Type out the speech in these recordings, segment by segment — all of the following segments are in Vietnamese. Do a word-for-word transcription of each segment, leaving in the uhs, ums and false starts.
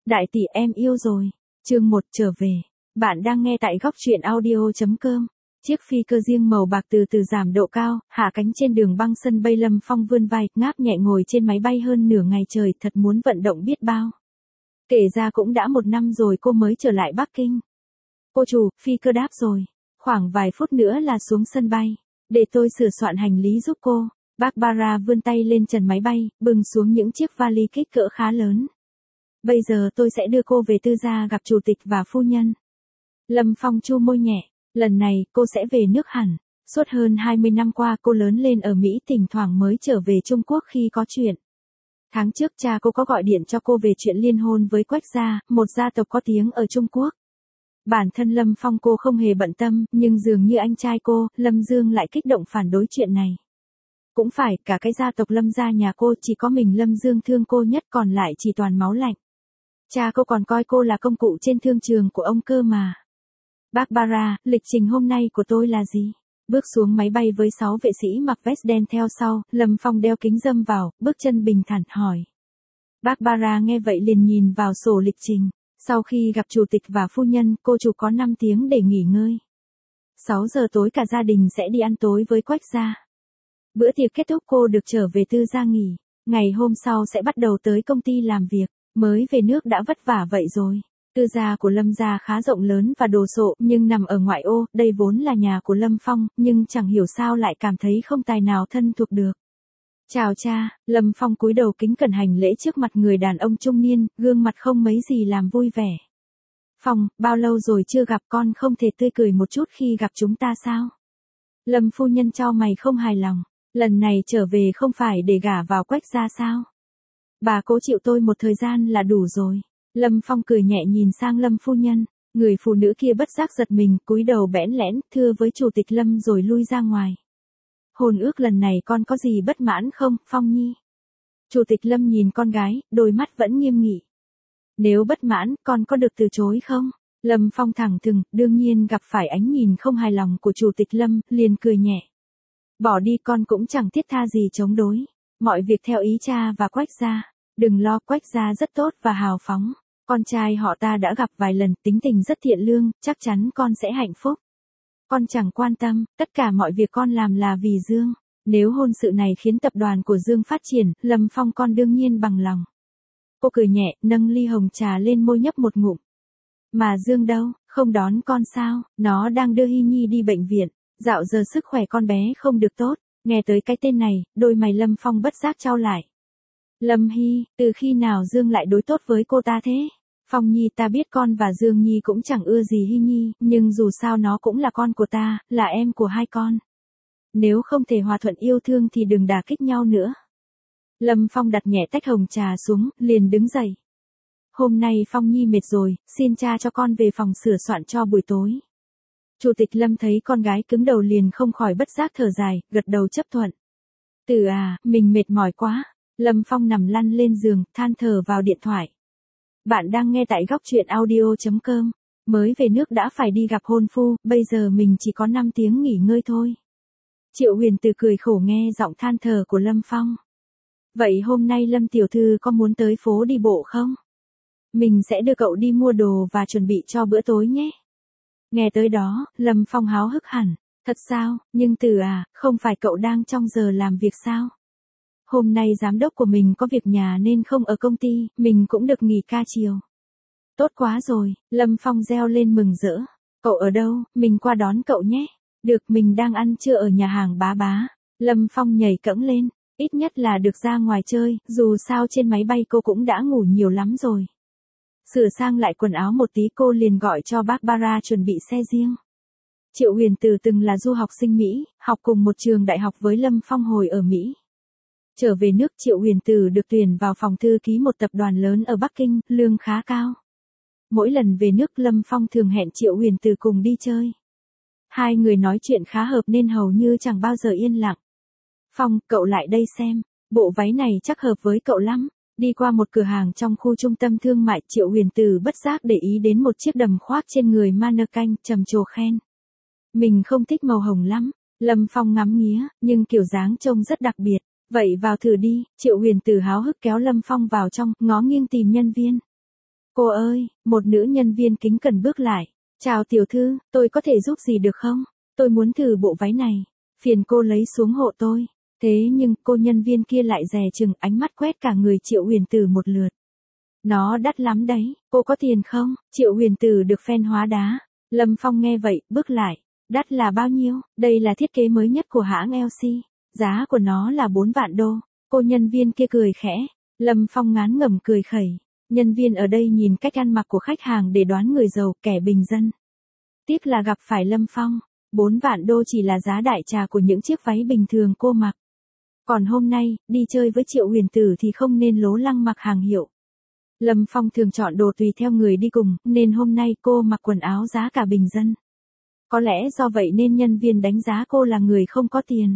Đại tỷ em yêu rồi. Chương một trở về. Bạn đang nghe tại góc truyện audio.com. Chiếc phi cơ riêng màu bạc từ từ giảm độ cao, hạ cánh trên đường băng sân bay. Lâm Phong vươn vai, ngáp nhẹ ngồi trên máy bay hơn nửa ngày trời, thật muốn vận động biết bao. Kể ra cũng đã một năm rồi cô mới trở lại Bắc Kinh. Cô chủ, phi cơ đáp rồi. Khoảng vài phút nữa là xuống sân bay. Để tôi sửa soạn hành lý giúp cô. Barbara vươn tay lên trần máy bay, bưng xuống những chiếc vali kích cỡ khá lớn. Bây giờ tôi sẽ đưa cô về tư gia gặp chủ tịch và phu nhân. Lâm Phong chu môi nhẹ, lần này cô sẽ về nước hẳn. Suốt hơn hai mươi năm qua cô lớn lên ở Mỹ, thỉnh thoảng mới trở về Trung Quốc khi có chuyện. Tháng trước cha cô có gọi điện cho cô về chuyện liên hôn với Quách gia, một gia tộc có tiếng ở Trung Quốc. Bản thân Lâm Phong cô không hề bận tâm, nhưng dường như anh trai cô, Lâm Dương lại kích động phản đối chuyện này. Cũng phải, cả cái gia tộc Lâm gia nhà cô chỉ có mình Lâm Dương thương cô nhất, còn lại chỉ toàn máu lạnh. Cha cô còn coi cô là công cụ trên thương trường của ông cơ mà. Barbara, lịch trình hôm nay của tôi là gì? Bước xuống máy bay với sáu vệ sĩ mặc vest đen theo sau, Lâm Phong đeo kính râm vào, bước chân bình thản hỏi. Barbara nghe vậy liền nhìn vào sổ lịch trình. Sau khi gặp chủ tịch và phu nhân, cô chủ có năm tiếng để nghỉ ngơi. sáu giờ tối cả gia đình sẽ đi ăn tối với Quách gia. Bữa tiệc kết thúc cô được trở về tư gia nghỉ. Ngày hôm sau sẽ bắt đầu tới công ty làm việc. Mới về nước đã vất vả vậy rồi. Tư gia của Lâm gia khá rộng lớn và đồ sộ, nhưng nằm ở ngoại ô, đây vốn là nhà của Lâm Phong, nhưng chẳng hiểu sao lại cảm thấy không tài nào thân thuộc được. Chào cha, Lâm Phong cúi đầu kính cẩn hành lễ trước mặt người đàn ông trung niên, gương mặt không mấy gì làm vui vẻ. Phong, bao lâu rồi chưa gặp, con không thể tươi cười một chút khi gặp chúng ta sao? Lâm phu nhân chau mày không hài lòng, lần này trở về không phải để gả vào Quách gia sao? Bà cố chịu tôi một thời gian là đủ rồi. Lâm Phong cười nhẹ nhìn sang Lâm phu nhân, người phụ nữ kia bất giác giật mình, cúi đầu bẽn lẽn, thưa với chủ tịch Lâm rồi lui ra ngoài. Hôn ước lần này con có gì bất mãn không, Phong nhi? Chủ tịch Lâm nhìn con gái, đôi mắt vẫn nghiêm nghị. Nếu bất mãn, con có được từ chối không? Lâm Phong thẳng thừng, đương nhiên gặp phải ánh nhìn không hài lòng của chủ tịch Lâm, liền cười nhẹ. Bỏ đi, con cũng chẳng thiết tha gì chống đối. Mọi việc theo ý cha và Quách gia. Đừng lo, Quách gia rất tốt và hào phóng. Con trai họ ta đã gặp vài lần, tính tình rất thiện lương, chắc chắn con sẽ hạnh phúc. Con chẳng quan tâm, tất cả mọi việc con làm là vì Dương. Nếu hôn sự này khiến tập đoàn của Dương phát triển, Lâm Phong con đương nhiên bằng lòng. Cô cười nhẹ, nâng ly hồng trà lên môi nhấp một ngụm. Mà Dương đâu, không đón con sao? Nó đang đưa Hy Nhi đi bệnh viện. Dạo giờ sức khỏe con bé không được tốt. Nghe tới cái tên này, đôi mày Lâm Phong bất giác chau lại. Lâm Hy, từ khi nào Dương lại đối tốt với cô ta thế? Phong Nhi, ta biết con và Dương Nhi cũng chẳng ưa gì Hy Nhi, nhưng dù sao nó cũng là con của ta, là em của hai con. Nếu không thể hòa thuận yêu thương thì đừng đả kích nhau nữa. Lâm Phong đặt nhẹ tách hồng trà xuống, liền đứng dậy. Hôm nay Phong Nhi mệt rồi, xin cha cho con về phòng sửa soạn cho buổi tối. Chủ tịch Lâm thấy con gái cứng đầu liền không khỏi bất giác thở dài, gật đầu chấp thuận. Tử à, mình mệt mỏi quá. Lâm Phong nằm lăn lên giường, than thở vào điện thoại. Bạn đang nghe tại góc truyện audio.com. Mới về nước đã phải đi gặp hôn phu, bây giờ mình chỉ có năm tiếng nghỉ ngơi thôi. Triệu Huyền Từ cười khổ nghe giọng than thở của Lâm Phong. Vậy hôm nay Lâm tiểu thư có muốn tới phố đi bộ không? Mình sẽ đưa cậu đi mua đồ và chuẩn bị cho bữa tối nhé. Nghe tới đó, Lâm Phong háo hức hẳn. Thật sao, nhưng Từ à, không phải cậu đang trong giờ làm việc sao? Hôm nay giám đốc của mình có việc nhà nên không ở công ty, mình cũng được nghỉ ca chiều. Tốt quá rồi, Lâm Phong reo lên mừng rỡ. Cậu ở đâu, mình qua đón cậu nhé. Được, mình đang ăn trưa ở nhà hàng Bá Bá. Lâm Phong nhảy cẫng lên, ít nhất là được ra ngoài chơi, dù sao trên máy bay cô cũng đã ngủ nhiều lắm rồi. Sửa sang lại quần áo một tí cô liền gọi cho Barbara chuẩn bị xe riêng. Triệu Huyền Từ từng là du học sinh Mỹ, học cùng một trường đại học với Lâm Phong hồi ở Mỹ. Trở về nước Triệu Huyền Từ được tuyển vào phòng thư ký một tập đoàn lớn ở Bắc Kinh, lương khá cao. Mỗi lần về nước Lâm Phong thường hẹn Triệu Huyền Từ cùng đi chơi. Hai người nói chuyện khá hợp nên hầu như chẳng bao giờ yên lặng. Phong, cậu lại đây xem, bộ váy này chắc hợp với cậu lắm. Đi qua một cửa hàng trong khu trung tâm thương mại, Triệu Huyền Từ bất giác để ý đến một chiếc đầm khoác trên người mannequin, trầm trồ khen. Mình không thích màu hồng lắm. Lâm Phong ngắm nghía, nhưng kiểu dáng trông rất đặc biệt. Vậy vào thử đi, Triệu Huyền Từ háo hức kéo Lâm Phong vào trong, ngó nghiêng tìm nhân viên. Cô ơi, một nữ nhân viên kính cẩn bước lại. Chào tiểu thư, tôi có thể giúp gì được không? Tôi muốn thử bộ váy này. Phiền cô lấy xuống hộ tôi. Thế nhưng cô nhân viên kia lại dè chừng ánh mắt quét cả người Triệu Huyền Tử một lượt. Nó đắt lắm đấy, cô có tiền không? Triệu Huyền Tử được fan hóa đá. Lâm Phong nghe vậy, bước lại. Đắt là bao nhiêu? Đây là thiết kế mới nhất của hãng lờ xê. Giá của nó là bốn vạn đô. Cô nhân viên kia cười khẽ. Lâm Phong ngán ngẩm cười khẩy. Nhân viên ở đây nhìn cách ăn mặc của khách hàng để đoán người giàu, kẻ bình dân. Tiếc là gặp phải Lâm Phong. Bốn vạn đô chỉ là giá đại trà của những chiếc váy bình thường cô mặc. Còn hôm nay, đi chơi với Triệu Huyền Tử thì không nên lố lăng mặc hàng hiệu. Lâm Phong thường chọn đồ tùy theo người đi cùng, nên hôm nay cô mặc quần áo giá cả bình dân. Có lẽ do vậy nên nhân viên đánh giá cô là người không có tiền.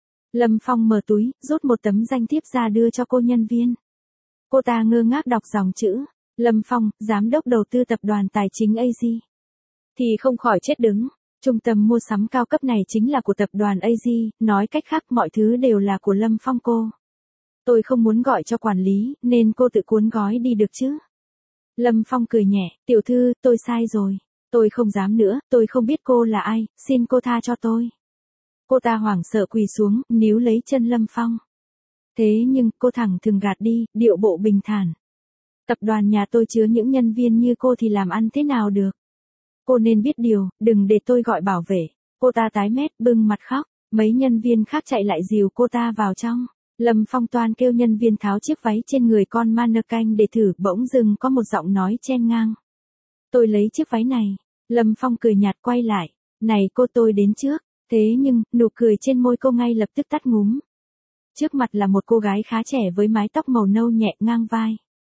Lâm Phong mở túi, rút một tấm danh thiếp ra đưa cho cô nhân viên. Cô ta ngơ ngác đọc dòng chữ. Lâm Phong, giám đốc đầu tư tập đoàn tài chính a giê. Thì không khỏi chết đứng. Trung tâm mua sắm cao cấp này chính là của tập đoàn a giê, nói cách khác mọi thứ đều là của Lâm Phong cô. Tôi không muốn gọi cho quản lý, nên cô tự cuốn gói đi được chứ. Lâm Phong cười nhẹ, tiểu thư, tôi sai rồi. Tôi không dám nữa, tôi không biết cô là ai, xin cô tha cho tôi. Cô ta hoảng sợ quỳ xuống, níu lấy chân Lâm Phong. Thế nhưng, cô thẳng thừng gạt đi, điệu bộ bình thản. Tập đoàn nhà tôi chứa những nhân viên như cô thì làm ăn thế nào được. Cô nên biết điều, đừng để tôi gọi bảo vệ. Cô ta tái mét, bưng mặt khóc. Mấy nhân viên khác chạy lại dìu cô ta vào trong. Lâm Phong toan kêu nhân viên tháo chiếc váy trên người con mannequin để thử, bỗng dưng có một giọng nói chen ngang. Tôi lấy chiếc váy này. Lâm Phong cười nhạt quay lại. Này cô, tôi đến trước. Thế nhưng, nụ cười trên môi cô ngay lập tức tắt ngúm. Trước mặt là một cô gái khá trẻ với mái tóc màu nâu nhẹ ngang vai.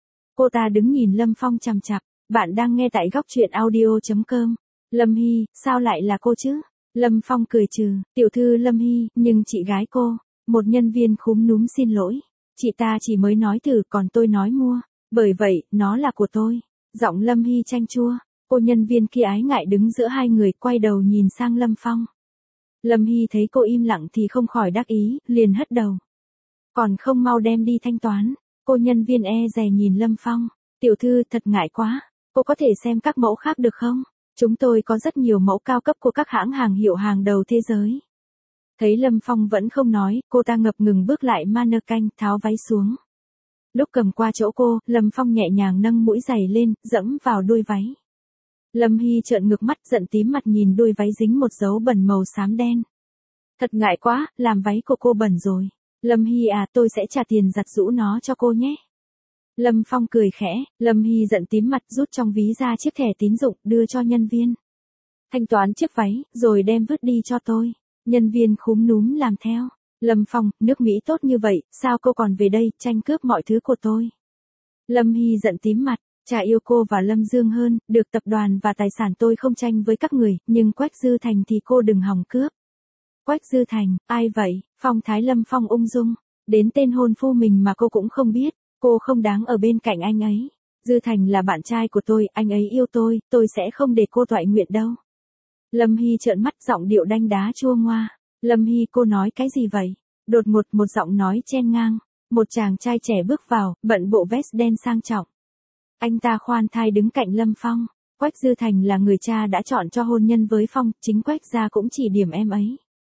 Cô ta đứng nhìn Lâm Phong chằm chằm. Bạn đang nghe tại góc truyện audio chấm com. Lâm Hy, sao lại là cô chứ? Lâm Phong cười trừ, tiểu thư Lâm Hy, nhưng chị gái cô. Một nhân viên khúm núm xin lỗi. Chị ta chỉ mới nói thử, còn tôi nói mua. Bởi vậy, nó là của tôi. Giọng Lâm Hy chanh chua. Cô nhân viên kia ái ngại đứng giữa hai người, quay đầu nhìn sang Lâm Phong. Lâm Hy thấy cô im lặng thì không khỏi đắc ý, liền hất đầu. Còn không mau đem đi thanh toán. Cô nhân viên e dè nhìn Lâm Phong. Tiểu thư, thật ngại quá. Cô có thể xem các mẫu khác được không? Chúng tôi có rất nhiều mẫu cao cấp của các hãng hàng hiệu hàng đầu thế giới. Thấy Lâm Phong vẫn không nói, cô ta ngập ngừng bước lại mannequin, tháo váy xuống. Lúc cầm qua chỗ cô, Lâm Phong nhẹ nhàng nâng mũi giày lên, dẫm vào đuôi váy. Lâm Hy trợn ngược mắt, giận tím mặt nhìn đuôi váy dính một dấu bẩn màu xám đen. Thật ngại quá, làm váy của cô bẩn rồi. Lâm Hy à, tôi sẽ trả tiền giặt giũ nó cho cô nhé. Lâm Phong cười khẽ, Lâm Hy giận tím mặt rút trong ví ra chiếc thẻ tín dụng, đưa cho nhân viên. Thanh toán chiếc váy, rồi đem vứt đi cho tôi. Nhân viên khúm núm làm theo. Lâm Phong, nước Mỹ tốt như vậy, sao cô còn về đây, tranh cướp mọi thứ của tôi. Lâm Hy giận tím mặt, chả yêu cô và Lâm Dương hơn, được tập đoàn và tài sản tôi không tranh với các người, nhưng Quách Dư Thành thì cô đừng hòng cướp. Quách Dư Thành, ai vậy? Phong thái Lâm Phong ung dung, đến tên hôn phu mình mà cô cũng không biết. Cô không đáng ở bên cạnh anh ấy. Dư Thành là bạn trai của tôi, anh ấy yêu tôi, tôi sẽ không để cô toại nguyện đâu. Lâm Hy trợn mắt, giọng điệu đanh đá chua ngoa. Lâm Hy, cô nói cái gì vậy? Đột ngột một giọng nói chen ngang. Một chàng trai trẻ bước vào, bận bộ vest đen sang trọng. Anh ta khoan thai đứng cạnh Lâm Phong. Quách Dư Thành là người cha đã chọn cho hôn nhân với Phong, chính Quách gia cũng chỉ điểm em ấy.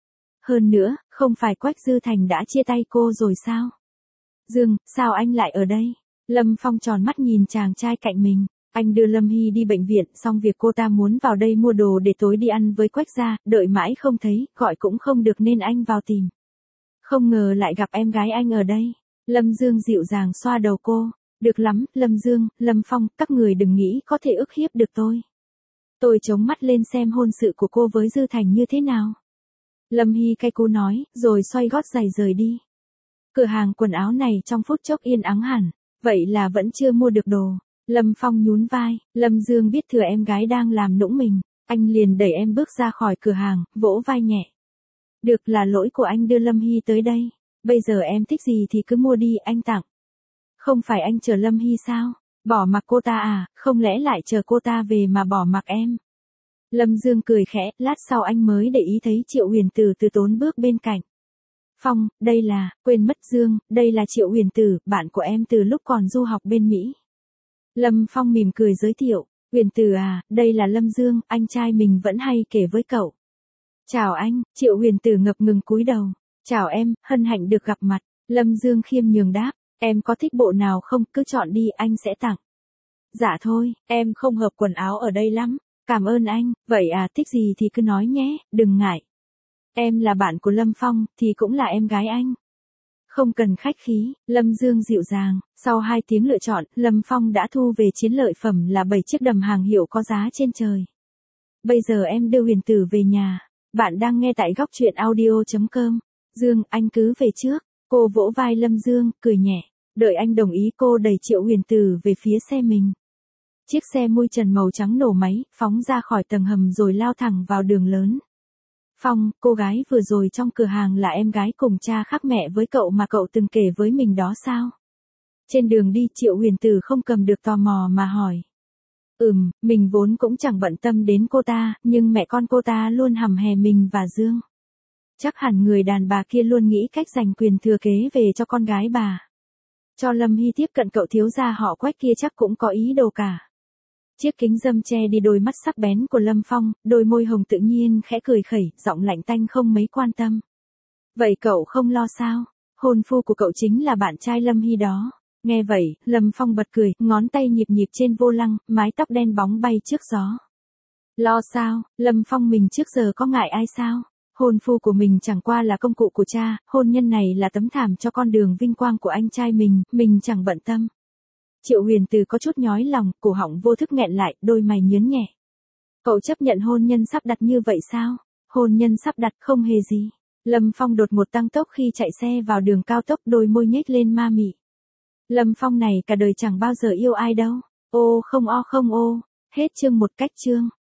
Hơn nữa, không phải Quách Dư Thành đã chia tay cô rồi sao? Dương, sao anh lại ở đây? Lâm Phong tròn mắt nhìn chàng trai cạnh mình. Anh đưa Lâm Hy đi bệnh viện, xong việc cô ta muốn vào đây mua đồ để tối đi ăn với Quách gia, đợi mãi không thấy, gọi cũng không được nên anh vào tìm. Không ngờ lại gặp em gái anh ở đây. Lâm Dương dịu dàng xoa đầu cô. Được lắm, Lâm Dương, Lâm Phong, các người đừng nghĩ có thể ức hiếp được tôi. Tôi chống mắt lên xem hôn sự của cô với Dư Thành như thế nào. Lâm Hy cay cú nói, rồi xoay gót giày rời đi. Cửa hàng quần áo này trong phút chốc yên ắng hẳn, vậy là vẫn chưa mua được đồ. Lâm Phong nhún vai, Lâm Dương biết thừa em gái đang làm nũng mình, anh liền đẩy em bước ra khỏi cửa hàng, vỗ vai nhẹ. Được, là lỗi của anh đưa Lâm Hy tới đây, bây giờ em thích gì thì cứ mua đi, anh tặng. Không phải anh chờ Lâm Hy sao? Bỏ mặc cô ta à, không lẽ lại chờ cô ta về mà bỏ mặc em? Lâm Dương cười khẽ, lát sau anh mới để ý thấy Triệu Huyền Tử từ tốn bước bên cạnh. Phong, đây là, quên mất Dương, đây là Triệu Huyền Tử, bạn của em từ lúc còn du học bên Mỹ. Lâm Phong mỉm cười giới thiệu, Huyền Tử à, đây là Lâm Dương, anh trai mình vẫn hay kể với cậu. Chào anh, Triệu Huyền Tử ngập ngừng cúi đầu. Chào em, hân hạnh được gặp mặt. Lâm Dương khiêm nhường đáp, em có thích bộ nào không, cứ chọn đi, anh sẽ tặng. Dạ thôi, em không hợp quần áo ở đây lắm. Cảm ơn anh, vậy à, thích gì thì cứ nói nhé, đừng ngại. Em là bạn của Lâm Phong, thì cũng là em gái anh. Không cần khách khí, Lâm Dương dịu dàng, sau hai tiếng lựa chọn, Lâm Phong đã thu về chiến lợi phẩm là bảy chiếc đầm hàng hiệu có giá trên trời. Bây giờ em đưa Huyền Tử về nhà. Bạn đang nghe tại góc truyện audio chấm com. Dương, anh cứ về trước. Cô vỗ vai Lâm Dương, cười nhẹ. Đợi anh đồng ý cô đẩy Triệu Huyền Tử về phía xe mình. Chiếc xe mui trần màu trắng nổ máy, phóng ra khỏi tầng hầm rồi lao thẳng vào đường lớn. Phong, cô gái vừa rồi trong cửa hàng là em gái cùng cha khác mẹ với cậu mà cậu từng kể với mình đó sao? Trên đường đi Triệu Huyền Tử không cầm được tò mò mà hỏi. Ừm, mình vốn cũng chẳng bận tâm đến cô ta, nhưng mẹ con cô ta luôn hằm hè mình và Dương. Chắc hẳn người đàn bà kia luôn nghĩ cách giành quyền thừa kế về cho con gái bà. Cho Lâm Hy tiếp cận cậu thiếu gia họ Quách kia chắc cũng có ý đồ cả. Chiếc kính râm che đi đôi mắt sắc bén của Lâm Phong, đôi môi hồng tự nhiên khẽ cười khẩy, giọng lạnh tanh không mấy quan tâm. Vậy cậu không lo sao? Hôn phu của cậu chính là bạn trai Lâm Hy đó. Nghe vậy, Lâm Phong bật cười, ngón tay nhịp nhịp trên vô lăng, mái tóc đen bóng bay trước gió. Lo sao, Lâm Phong mình trước giờ có ngại ai sao? Hôn phu của mình chẳng qua là công cụ của cha, hôn nhân này là tấm thảm cho con đường vinh quang của anh trai mình, mình chẳng bận tâm. Triệu Huyền Tử có chút nhói lòng, cổ họng vô thức nghẹn lại, đôi mày nhướng nhẹ. Cậu chấp nhận hôn nhân sắp đặt như vậy sao? Hôn nhân sắp đặt không hề gì. Lâm Phong đột ngột tăng tốc khi chạy xe vào đường cao tốc, đôi môi nhếch lên ma mị. Lâm Phong này cả đời chẳng bao giờ yêu ai đâu. Ô không o không ô. Hết chương một cách chương.